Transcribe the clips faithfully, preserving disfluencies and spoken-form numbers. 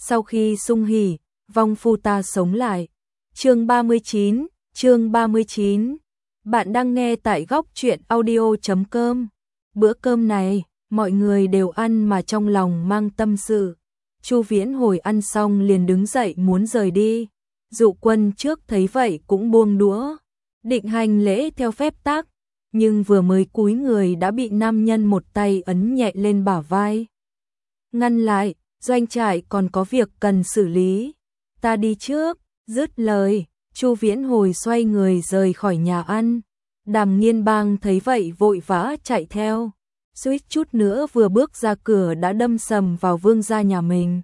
sau khi sung hỉ, vong phu ta sống lại. Chương ba mươi chín, chương ba mươi chín. Bạn đang nghe tại góc truyện audio chấm com. Bữa cơm này, mọi người đều ăn mà trong lòng mang tâm sự. Chu Viễn Hồi ăn xong liền đứng dậy muốn rời đi. Dụ Quân trước thấy vậy cũng buông đũa, định hành lễ theo phép tắc, nhưng vừa mới cúi người đã bị nam nhân một tay ấn nhẹ lên bả vai. Ngăn lại, doanh trại còn có việc cần xử lý. Ta đi trước, dứt lời, Chu Viễn Hồi xoay người rời khỏi nhà ăn. Đàm Nghiên Bang thấy vậy vội vã chạy theo, suýt chút nữa vừa bước ra cửa đã đâm sầm vào vương gia nhà mình.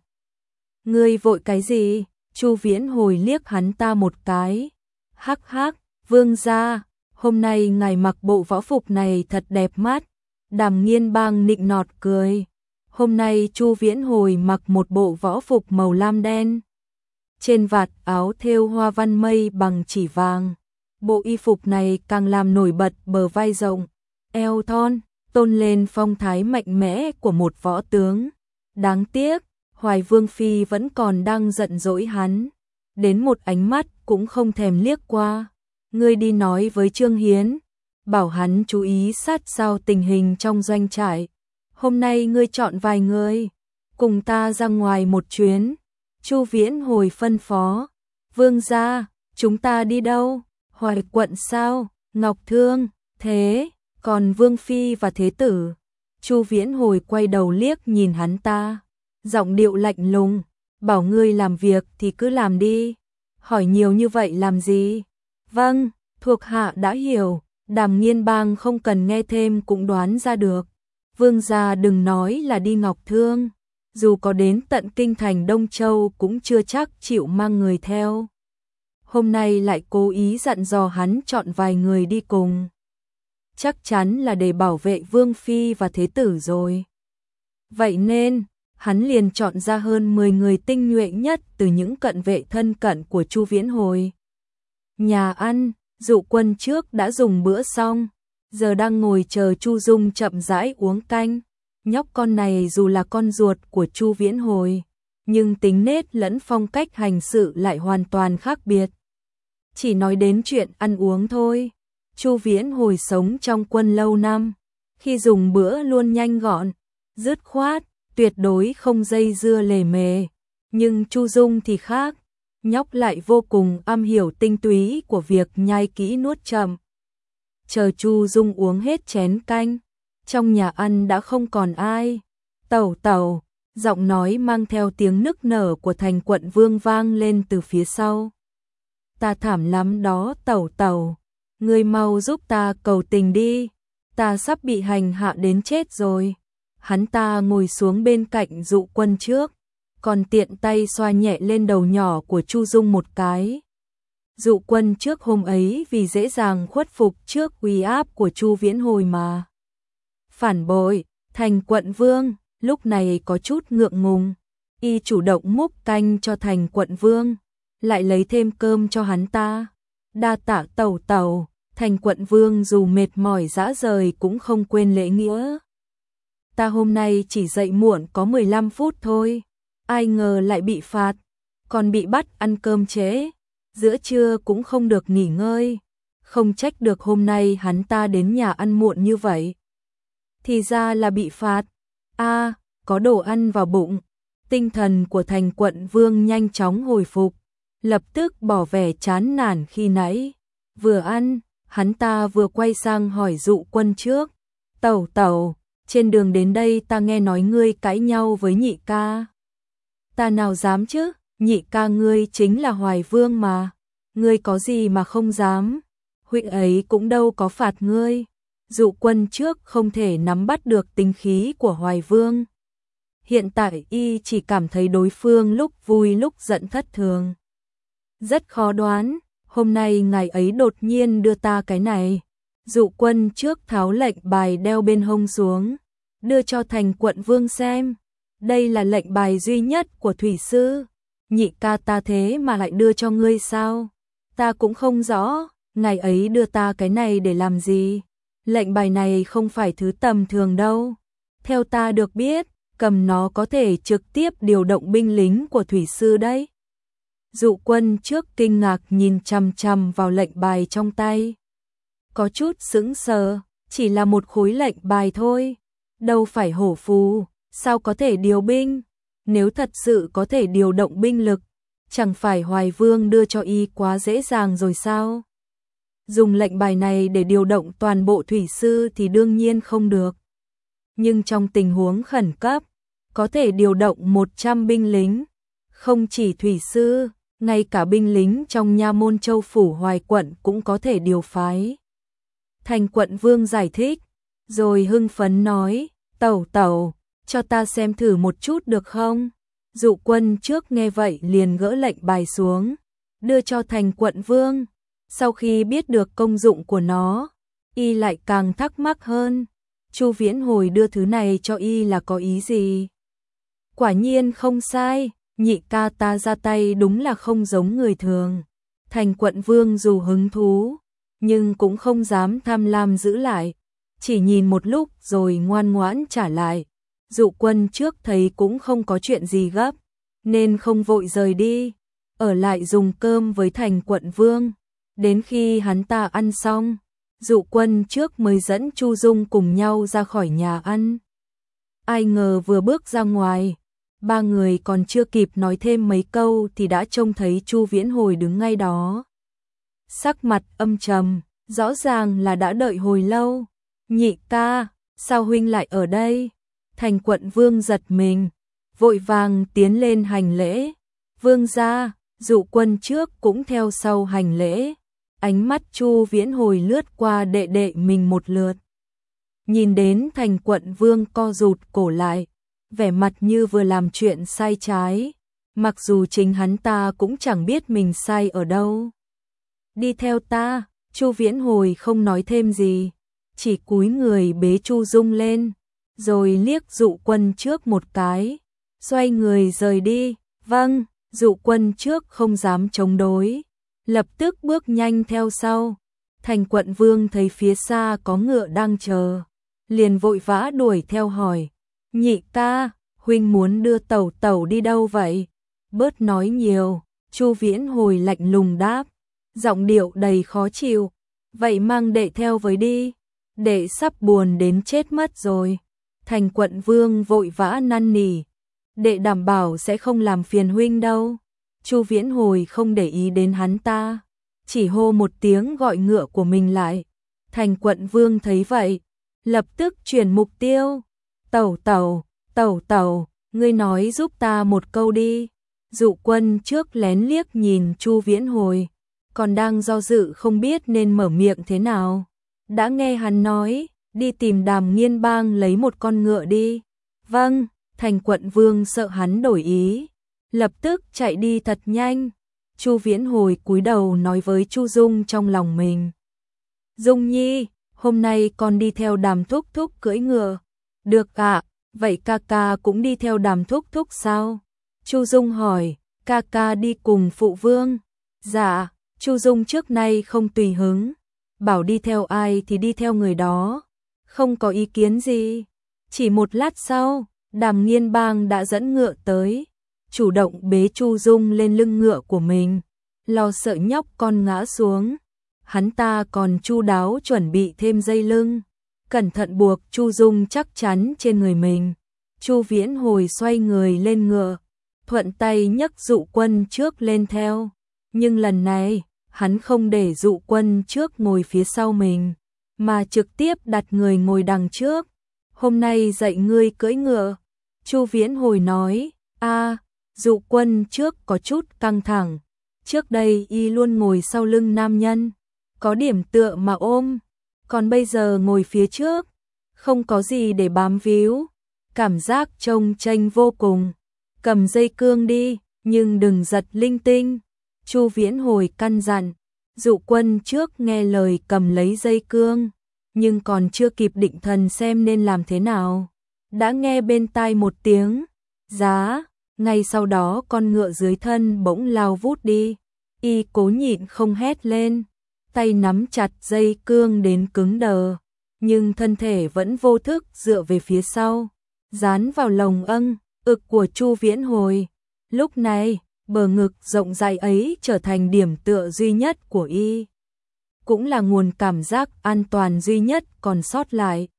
Ngươi vội cái gì? Chu Viễn Hồi liếc hắn ta một cái. Hắc hắc, vương gia, hôm nay ngài mặc bộ võ phục này thật đẹp mắt. Đàm Nghiên Bang nịnh nọt cười. Hôm nay Chu Viễn Hồi mặc một bộ võ phục màu lam đen. Trên vạt áo thêu hoa văn mây bằng chỉ vàng. Bộ y phục này càng làm nổi bật bờ vai rộng, eo thon, tôn lên phong thái mạnh mẽ của một võ tướng. Đáng tiếc, Hoài Vương Phi vẫn còn đang giận dỗi hắn, đến một ánh mắt cũng không thèm liếc qua. Ngươi đi nói với Trương Hiến, bảo hắn chú ý sát sao tình hình trong doanh trại. Hôm nay ngươi chọn vài người, cùng ta ra ngoài một chuyến. Chu Viễn Hồi phân phó. Vương gia, chúng ta đi đâu? Hoài quận sao? Ngọc Thương, thế, còn Vương Phi và Thế Tử? Chu Viễn Hồi quay đầu liếc nhìn hắn ta, giọng điệu lạnh lùng, bảo ngươi làm việc thì cứ làm đi, hỏi nhiều như vậy làm gì? Vâng, thuộc hạ đã hiểu. Đàm Nghiên Bang không cần nghe thêm cũng đoán ra được. Vương gia đừng nói là đi Ngọc Thương, dù có đến tận kinh thành Đông Châu cũng chưa chắc chịu mang người theo. Hôm nay lại cố ý dặn dò hắn chọn vài người đi cùng. Chắc chắn là để bảo vệ Vương Phi và Thế Tử rồi. Vậy nên, hắn liền chọn ra hơn mười người tinh nhuệ nhất từ những cận vệ thân cận của Chu Viễn Hồi. Nhà ăn, Dụ Quân trước đã dùng bữa xong, giờ đang ngồi chờ Chu Dung chậm rãi uống canh. Nhóc con này dù là con ruột của Chu Viễn Hồi, nhưng tính nết lẫn phong cách hành sự lại hoàn toàn khác biệt. Chỉ nói đến chuyện ăn uống thôi. Chu Viễn Hồi sống trong quân lâu năm, khi dùng bữa luôn nhanh gọn, dứt khoát, tuyệt đối không dây dưa lề mề. Nhưng Chu Dung thì khác, nhóc lại vô cùng am hiểu tinh túy của việc nhai kỹ nuốt chậm. Chờ Chu Dung uống hết chén canh, trong nhà ăn đã không còn ai. Tẩu tẩu, giọng nói mang theo tiếng nức nở của Thành Quận Vương vang lên từ phía sau. Ta thảm lắm đó tẩu tẩu, ngươi mau giúp ta cầu tình đi, ta sắp bị hành hạ đến chết rồi. Hắn ta ngồi xuống bên cạnh Dụ Quân trước, còn tiện tay xoa nhẹ lên đầu nhỏ của Chu Dung một cái. Dụ Quân trước hôm ấy vì dễ dàng khuất phục trước uy áp của Chu Viễn Hồi mà phản bội. Thành Quận Vương lúc này có chút ngượng ngùng, y chủ động múc canh cho Thành Quận Vương, lại lấy thêm cơm cho hắn ta. Đa tạ tẩu tẩu. Thành Quận Vương dù mệt mỏi rã rời cũng không quên lễ nghĩa. Ta hôm nay chỉ dậy muộn có mười lăm phút thôi, ai ngờ lại bị phạt, còn bị bắt ăn cơm trễ, giữa trưa cũng không được nghỉ ngơi, không trách được hôm nay hắn ta đến nhà ăn muộn như vậy. Thì ra là bị phạt. A, à, có đồ ăn vào bụng. Tinh thần của Thành Quận Vương nhanh chóng hồi phục, lập tức bỏ vẻ chán nản khi nãy. Vừa ăn, hắn ta vừa quay sang hỏi Dụ Quân trước. Tẩu tẩu, trên đường đến đây ta nghe nói ngươi cãi nhau với nhị ca. Ta nào dám chứ, nhị ca ngươi chính là Hoài Vương mà. Ngươi có gì mà không dám, huynh ấy cũng đâu có phạt ngươi. Dụ Quân trước không thể nắm bắt được tính khí của Hoài Vương. Hiện tại y chỉ cảm thấy đối phương lúc vui lúc giận thất thường. Rất khó đoán, hôm nay ngài ấy đột nhiên đưa ta cái này. Dụ Quân trước tháo lệnh bài đeo bên hông xuống, đưa cho Thành Quận Vương xem. Đây là lệnh bài duy nhất của Thủy Sư. Nhị ca ta thế mà lại đưa cho ngươi sao? Ta cũng không rõ, ngài ấy đưa ta cái này để làm gì? Lệnh bài này không phải thứ tầm thường đâu. Theo ta được biết, cầm nó có thể trực tiếp điều động binh lính của thủy sư đấy. Dụ Quân trước kinh ngạc nhìn chằm chằm vào lệnh bài trong tay. Có chút sững sờ, chỉ là một khối lệnh bài thôi, đâu phải hổ phù, sao có thể điều binh? Nếu thật sự có thể điều động binh lực, chẳng phải Hoài Vương đưa cho y quá dễ dàng rồi sao? Dùng lệnh bài này để điều động toàn bộ thủy sư thì đương nhiên không được. Nhưng trong tình huống khẩn cấp, có thể điều động một trăm binh lính, không chỉ thủy sư, ngay cả binh lính trong nha môn Châu phủ Hoài quận cũng có thể điều phái. Thành Quận Vương giải thích, rồi hưng phấn nói, tẩu tẩu, cho ta xem thử một chút được không? Dụ Quân trước nghe vậy liền gỡ lệnh bài xuống, đưa cho Thành Quận Vương. Sau khi biết được công dụng của nó, y lại càng thắc mắc hơn. Chu Viễn Hồi đưa thứ này cho y là có ý gì? Quả nhiên không sai, nhị ca ta ra tay đúng là không giống người thường. Thành Quận Vương dù hứng thú, nhưng cũng không dám tham lam giữ lại, chỉ nhìn một lúc rồi ngoan ngoãn trả lại. Dụ Quân trước thấy cũng không có chuyện gì gấp, nên không vội rời đi, ở lại dùng cơm với Thành Quận Vương. Đến khi hắn ta ăn xong, Dụ Quân trước mới dẫn Chu Dung cùng nhau ra khỏi nhà ăn. Ai ngờ vừa bước ra ngoài, ba người còn chưa kịp nói thêm mấy câu thì đã trông thấy Chu Viễn Hồi đứng ngay đó. Sắc mặt âm trầm, rõ ràng là đã đợi hồi lâu. Nhị ca, sao huynh lại ở đây? Thành Quận Vương giật mình, vội vàng tiến lên hành lễ. Vương gia, Dụ Quân trước cũng theo sau hành lễ. Ánh mắt Chu Viễn Hồi lướt qua đệ đệ mình một lượt. Nhìn đến Thành Quận Vương co rụt cổ lại, vẻ mặt như vừa làm chuyện sai trái, mặc dù chính hắn ta cũng chẳng biết mình sai ở đâu. Đi theo ta, Chu Viễn Hồi không nói thêm gì, chỉ cúi người bế Chu Dung lên, rồi liếc Dụ Quân trước một cái, xoay người rời đi. Vâng, Dụ Quân trước không dám chống đối, lập tức bước nhanh theo sau. Thành Quận Vương thấy phía xa có ngựa đang chờ, liền vội vã đuổi theo hỏi, nhị ca, huynh muốn đưa tẩu tẩu đi đâu vậy? Bớt nói nhiều, Chu Viễn Hồi lạnh lùng đáp, giọng điệu đầy khó chịu, vậy mang đệ theo với đi, đệ sắp buồn đến chết mất rồi. Thành Quận Vương vội vã năn nỉ, đệ đảm bảo sẽ không làm phiền huynh đâu. Chu Viễn Hồi không để ý đến hắn ta, chỉ hô một tiếng gọi ngựa của mình lại. Thành Quận Vương thấy vậy, lập tức chuyển mục tiêu. Tẩu tẩu, tẩu tẩu, ngươi nói giúp ta một câu đi. Dụ Quân trước lén liếc nhìn Chu Viễn Hồi, còn đang do dự không biết nên mở miệng thế nào. Đã nghe hắn nói, đi tìm Đàm Nghiên Bang lấy một con ngựa đi. Vâng, Thành Quận Vương sợ hắn đổi ý, lập tức chạy đi thật nhanh. Chu Viễn Hồi cúi đầu nói với Chu Dung trong lòng mình, Dung Nhi, hôm nay con đi theo Đàm thúc thúc cưỡi ngựa. Được ạ, à, vậy ca ca cũng đi theo Đàm thúc thúc sao? Chu Dung hỏi, ca ca đi cùng phụ vương. Dạ, Chu Dung trước nay không tùy hứng, bảo đi theo ai thì đi theo người đó, không có ý kiến gì. Chỉ một lát sau, Đàm Nghiên Bang đã dẫn ngựa tới, chủ động bế Chu Dung lên lưng ngựa của mình, lo sợ nhóc con ngã xuống. Hắn ta còn chu đáo chuẩn bị thêm dây lưng, cẩn thận buộc Chu Dung chắc chắn trên người mình. Chu Viễn Hồi xoay người lên ngựa, thuận tay nhấc Dụ Quân trước lên theo, nhưng lần này, hắn không để Dụ Quân trước ngồi phía sau mình, mà trực tiếp đặt người ngồi đằng trước. Hôm nay dạy ngươi cưỡi ngựa. Chu Viễn Hồi nói, a, Dụ Quân trước có chút căng thẳng, trước đây y luôn ngồi sau lưng nam nhân, có điểm tựa mà ôm, còn bây giờ ngồi phía trước, không có gì để bám víu, cảm giác trông chênh vô cùng. Cầm dây cương đi, nhưng đừng giật linh tinh. Chu Viễn Hồi căn dặn. Dụ Quân trước nghe lời cầm lấy dây cương, nhưng còn chưa kịp định thần xem nên làm thế nào, đã nghe bên tai một tiếng giá, ngay sau đó con ngựa dưới thân bỗng lao vút đi. Y cố nhịn không hét lên, tay nắm chặt dây cương đến cứng đờ, nhưng thân thể vẫn vô thức dựa về phía sau. dán vào lồng âng, ực của Chu Viễn Hồi. Lúc này, bờ ngực rộng rãi ấy trở thành điểm tựa duy nhất của y. Cũng là nguồn cảm giác an toàn duy nhất còn sót lại.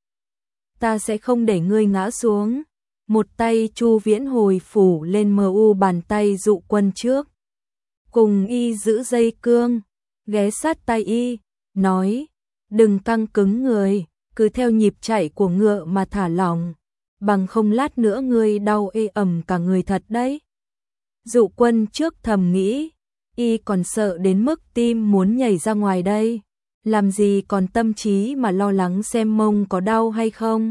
Ta sẽ không để ngươi ngã xuống. Một tay Chu Viễn Hồi phủ lên mờ u bàn tay Dụ Quân trước. Cùng y giữ dây cương, ghé sát tay y, nói, đừng căng cứng người, cứ theo nhịp chạy của ngựa mà thả lỏng, bằng không lát nữa ngươi đau ê ẩm cả người thật đấy. Dụ Quân trước thầm nghĩ, y còn sợ đến mức tim muốn nhảy ra ngoài đây, làm gì còn tâm trí mà lo lắng xem mông có đau hay không.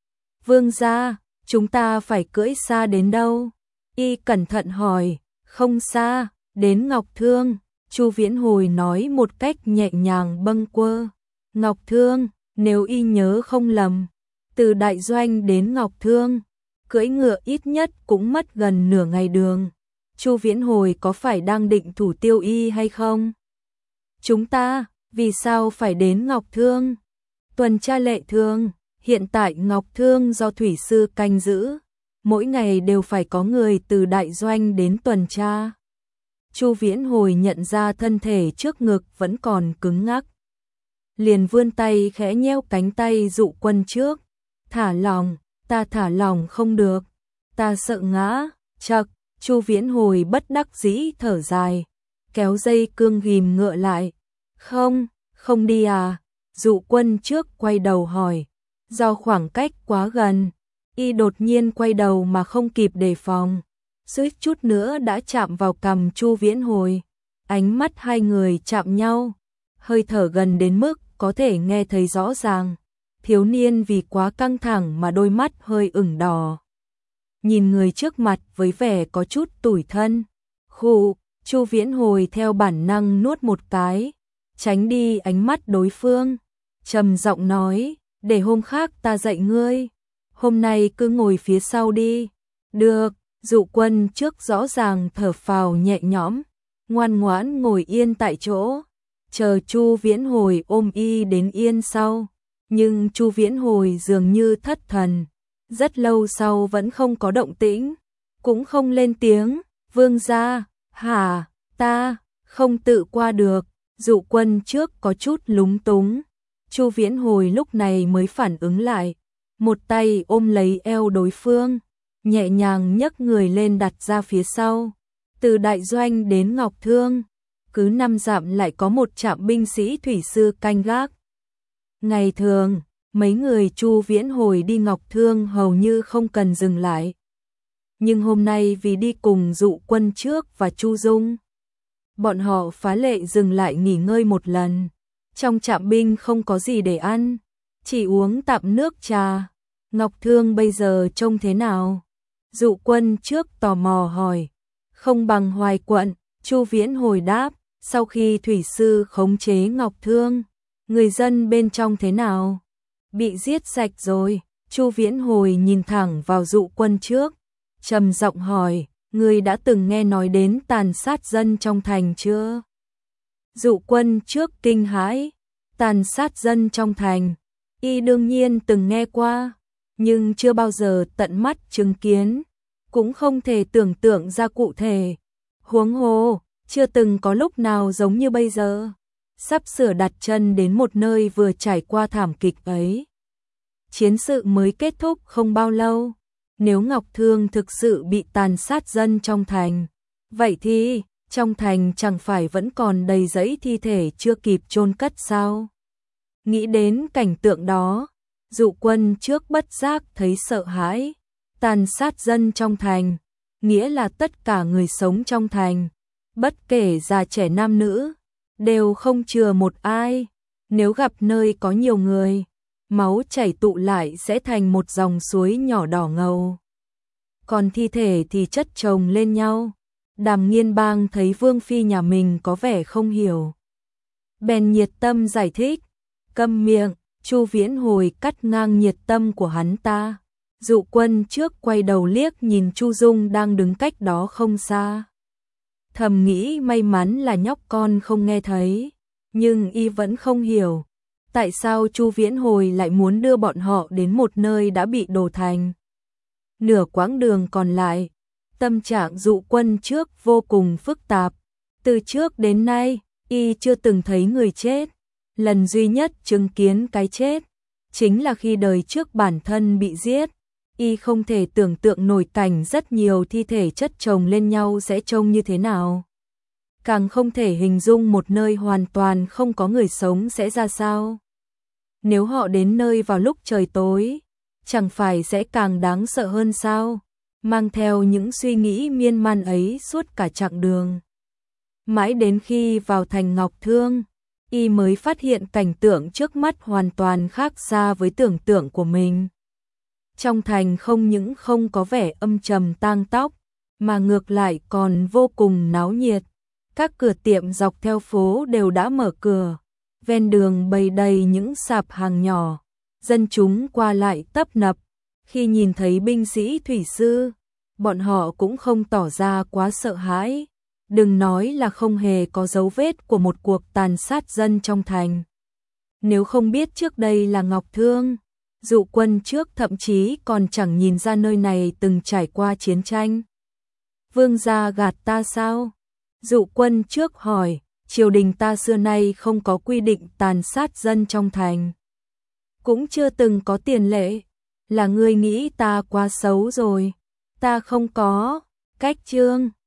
Vương gia, chúng ta phải cưỡi xa đến đâu? Y cẩn thận hỏi. Không xa, đến Ngọc Thương. Chu Viễn Hồi nói một cách nhẹ nhàng bâng quơ. Ngọc Thương, nếu y nhớ không lầm, từ Đại Doanh đến Ngọc Thương, cưỡi ngựa ít nhất cũng mất gần nửa ngày đường. Chu Viễn Hồi có phải đang định thủ tiêu y hay không? Chúng ta, vì sao phải đến Ngọc Thương? Tuần tra lệ thương, hiện tại Ngọc Thương do thủy sư canh giữ, mỗi ngày đều phải có người từ Đại Doanh đến tuần tra. Chu Viễn Hồi nhận ra thân thể trước ngực vẫn còn cứng ngắc, liền vươn tay khẽ nhéo cánh tay Dụ Quân trước. Thả lòng, ta thả lòng không được, ta sợ ngã. Chậc, Chu Viễn Hồi bất đắc dĩ thở dài, kéo dây cương ghìm ngựa lại. Không, không đi à? Dụ Quân trước quay đầu hỏi. Do khoảng cách quá gần, y đột nhiên quay đầu mà không kịp đề phòng, suýt chút nữa đã chạm vào cằm Chu Viễn Hồi. Ánh mắt hai người chạm nhau, hơi thở gần đến mức có thể nghe thấy rõ ràng. Thiếu niên vì quá căng thẳng mà đôi mắt hơi ửng đỏ, nhìn người trước mặt với vẻ có chút tủi thân. Khụ, Chu Viễn Hồi theo bản năng nuốt một cái, tránh đi ánh mắt đối phương, trầm giọng nói, để hôm khác ta dạy ngươi, hôm nay cứ ngồi phía sau đi. Được. Dụ Quân trước rõ ràng thở phào nhẹ nhõm, ngoan ngoãn ngồi yên tại chỗ, chờ Chu Viễn Hồi ôm y đến yên sau. Nhưng Chu Viễn Hồi dường như thất thần, rất lâu sau vẫn không có động tĩnh, cũng không lên tiếng. Vương gia, hả, ta không tự qua được. Dụ Quân trước có chút lúng túng, Chu Viễn Hồi lúc này mới phản ứng lại, một tay ôm lấy eo đối phương, nhẹ nhàng nhấc người lên đặt ra phía sau. Từ Đại Doanh đến Ngọc Thương, cứ năm dặm lại có một trạm binh sĩ thủy sư canh gác. Ngày thường, mấy người Chu Viễn Hồi đi Ngọc Thương hầu như không cần dừng lại. Nhưng hôm nay vì đi cùng Dụ Quân trước và Chu Dung, bọn họ phá lệ dừng lại nghỉ ngơi một lần. Trong trạm binh không có gì để ăn, chỉ uống tạm nước trà. Ngọc Thương bây giờ trông thế nào? Dụ Quân trước tò mò hỏi. Không bằng Hoài quận, Chu Viễn Hồi đáp. Sau khi thủy sư khống chế Ngọc Thương, người dân bên trong thế nào? Bị giết sạch rồi. Chu Viễn Hồi nhìn thẳng vào Dụ Quân trước, trầm giọng hỏi, người đã từng nghe nói đến tàn sát dân trong thành chưa? Dụ Quân trước kinh hãi, tàn sát dân trong thành, y đương nhiên từng nghe qua, nhưng chưa bao giờ tận mắt chứng kiến, cũng không thể tưởng tượng ra cụ thể. Huống hồ, chưa từng có lúc nào giống như bây giờ, sắp sửa đặt chân đến một nơi vừa trải qua thảm kịch ấy. Chiến sự mới kết thúc không bao lâu, nếu Ngọc Thương thực sự bị tàn sát dân trong thành, vậy thì trong thành chẳng phải vẫn còn đầy rẫy thi thể chưa kịp chôn cất sao? Nghĩ đến cảnh tượng đó, Dụ Quân trước bất giác thấy sợ hãi. Tàn sát dân trong thành, nghĩa là tất cả người sống trong thành, bất kể già trẻ nam nữ, đều không chừa một ai. Nếu gặp nơi có nhiều người, máu chảy tụ lại sẽ thành một dòng suối nhỏ đỏ ngầu. Còn thi thể thì chất chồng lên nhau. Đàm Nghiên Bang thấy Vương Phi nhà mình có vẻ không hiểu, bèn nhiệt tâm giải thích. Câm miệng. Chu Viễn Hồi cắt ngang nhiệt tâm của hắn ta. Dụ Quân trước quay đầu liếc nhìn Chu Dung đang đứng cách đó không xa, thầm nghĩ may mắn là nhóc con không nghe thấy, nhưng y vẫn không hiểu tại sao Chu Viễn Hồi lại muốn đưa bọn họ đến một nơi đã bị đổ thành. Nửa quãng đường còn lại, tâm trạng Dụ Quân Trước vô cùng phức tạp. Từ trước đến nay, y chưa từng thấy người chết. Lần duy nhất chứng kiến cái chết, chính là khi đời trước bản thân bị giết. Y không thể tưởng tượng nổi cảnh rất nhiều thi thể chất chồng lên nhau sẽ trông như thế nào. Càng không thể hình dung một nơi hoàn toàn không có người sống sẽ ra sao. Nếu họ đến nơi vào lúc trời tối, chẳng phải sẽ càng đáng sợ hơn sao? Mang theo những suy nghĩ miên man ấy suốt cả chặng đường. Mãi đến khi vào thành Ngọc Thương, y mới phát hiện cảnh tượng trước mắt hoàn toàn khác xa với tưởng tượng của mình. Trong thành không những không có vẻ âm trầm tang tóc, mà ngược lại còn vô cùng náo nhiệt. Các cửa tiệm dọc theo phố đều đã mở cửa, ven đường bày đầy những sạp hàng nhỏ, dân chúng qua lại tấp nập. Khi nhìn thấy binh sĩ thủy sư, bọn họ cũng không tỏ ra quá sợ hãi. Đừng nói là không hề có dấu vết của một cuộc tàn sát dân trong thành. Nếu không biết trước đây là Ngọc Thương, Dụ Quân Trước thậm chí còn chẳng nhìn ra nơi này từng trải qua chiến tranh. Vương gia gạt ta sao? Dụ Quân Trước hỏi, triều đình ta xưa nay không có quy định tàn sát dân trong thành. Cũng chưa từng có tiền lệ. Là ngươi nghĩ ta quá xấu rồi. Ta không có. Cách chương